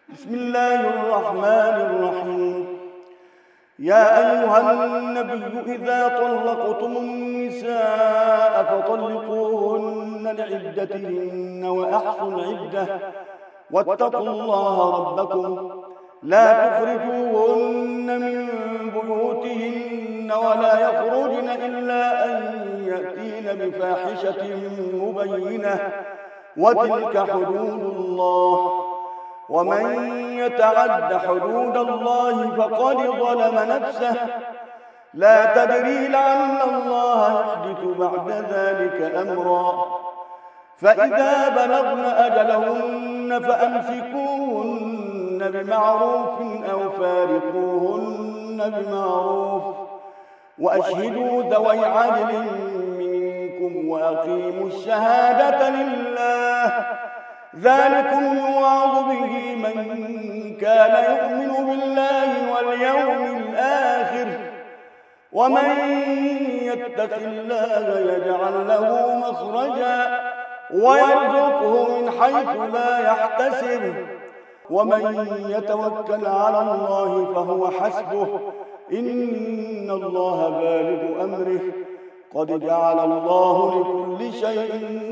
بسم الله الرحمن الرحيم. يا أيها النبي إذا طلقتم النساء فطلقوهن لعدتهن وأحصوا العدة واتقوا الله ربكم لا تخرجوهن من بيوتهن ولا يخرجن إلا أن يأتين بفاحشة مبينة وتلك حدود الله ومن يتعد حدود الله فقد ظلم نفسه لا تدري لعل الله يحدث بعد ذلك أمرا فإذا بلغن أجلهن فأمسكوهن بمعروف أو فارقوهن بمعروف وأشهدوا ذوي عدل منكم وأقيموا الشهادة لله ذلكم يوعظ به من كان يؤمن بالله واليوم الآخر ومن يتق الله يجعل له مخرجا ويرزقه من حيث لا يحتسب ومن يتوكل على الله فهو حسبه إن الله بالغ أمره قد جعل الله لكل شيء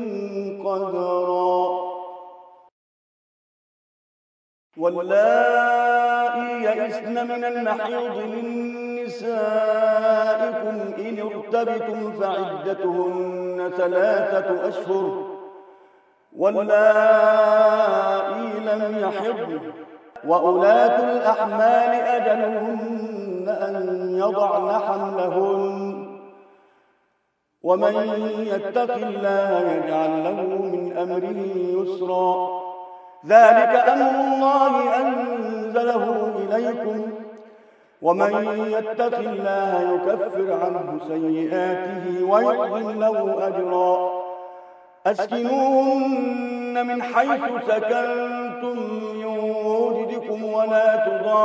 قدرا واللائي يئسن من المحيض من نسائكم إن ارتبتم فعدتهن 3 أشهر واللائي لم يحضن وأولاة الأحمال أجلهن أن يضعن حملهن ومن يتق الله يجعل له من أمره يسرا ذلك أمر الله أنزله إليكم ومن يتق الله يكفر عنه سيئاته ويعظم له أجرا أسكنوهن من حيث سكنتم من وجدكم ولا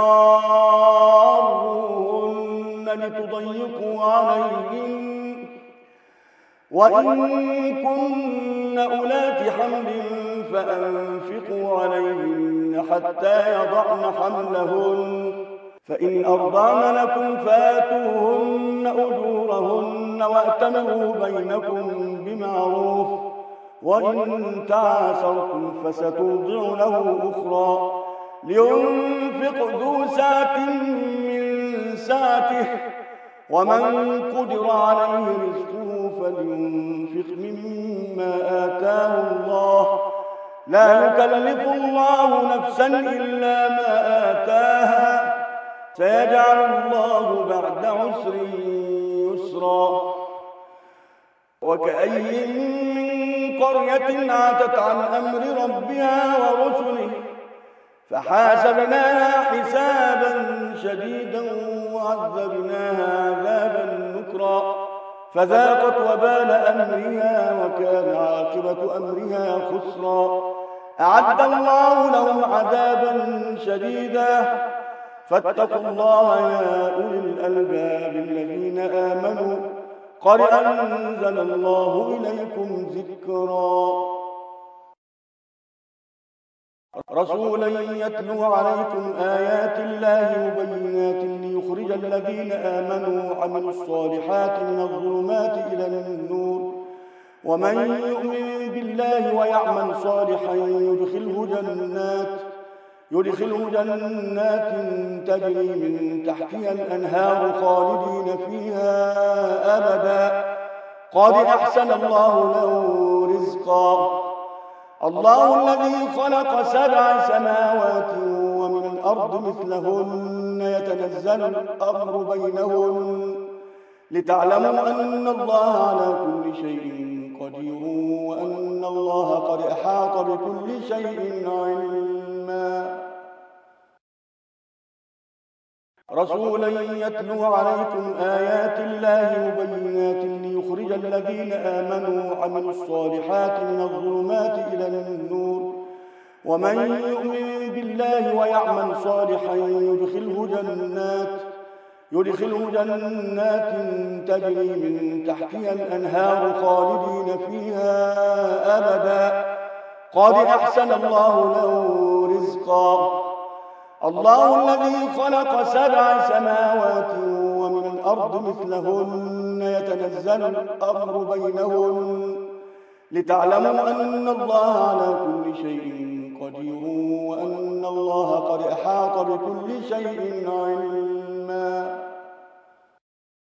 تضاروهن لتضيقوا عليهن وإن كن أولات حمل فأنفقوا عليهن حتى يضعن حملهن فإن أرضعن لكم فآتوهن أجورهن وأتمروا بينكم بمعروف وإن تعاسرتم فسترضع له أخرى لينفق ذو سعة من سعته ومن قدر عليه رزقه فلينفق مما آتاه الله لا يكلف الله نفسا إلا ما آتاها سيجعل الله بعد عسر يسرا وكأي من قرية عتت عن أمر ربها ورسله فحاسبناها حسابا شديدا وعذبناها عذابا نكرا فذاقت وبال أمرها وكان عاقبة أمرها خسرا أعد الله لهم عذابا شديدا فاتقوا الله يا أولي الألباب الذين آمنوا قد أنزل الله إليكم ذكرا رسولا يتلو عليكم آيات الله مبينات ليخرج الذين آمنوا وعملوا الصالحات من الظلمات إلى النور ومن يؤمن بالله ويعمل صالحا يدخله جنات تجري من تحتها الأنهار خالدين فيها أبدا قد أحسن الله له رزقا الله الذي خلق 7 سماوات ومن الأرض مثلهن يتنزل الأمر بينهن لتعلموا أن الله على كل شيء قدير وأن الله قد أحاط بكل شيء علما رسولا يتلو عليكم آيات الله مبينات ليخرج الذين آمنوا وعملوا الصالحات من الظلمات إلى النور ومن يؤمن بالله ويعمل صالحا يدخله جنات تجري من تحتها الأنهار خالدين فيها أبدا قد أحسن الله له رزقا الله الذي خلق 7 سماوات ومن الأرض مثلهن يتنزل الأمر بينهن لتعلموا أن الله على كل شيء قدير وأن الله قد أحاط بكل شيء علما